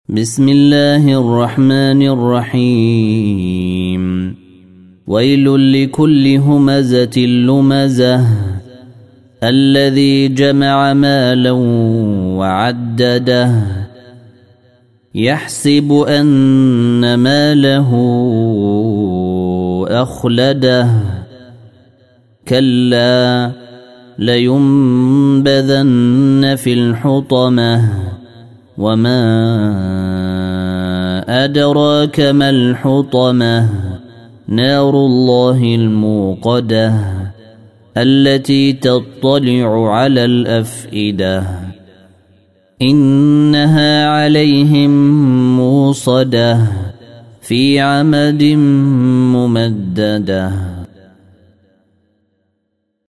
بسم الله الرحمن الرحيم ويل لكل همزة لمزة الذي جمع مالا وعدده يحسب أن ماله أخلده كلا لينبذن في الحطمة وما أدراك ما الحطمة نار الله الموقدة التي تطلع على الأفئدة إنها عليهم موصدة في عمد ممدده.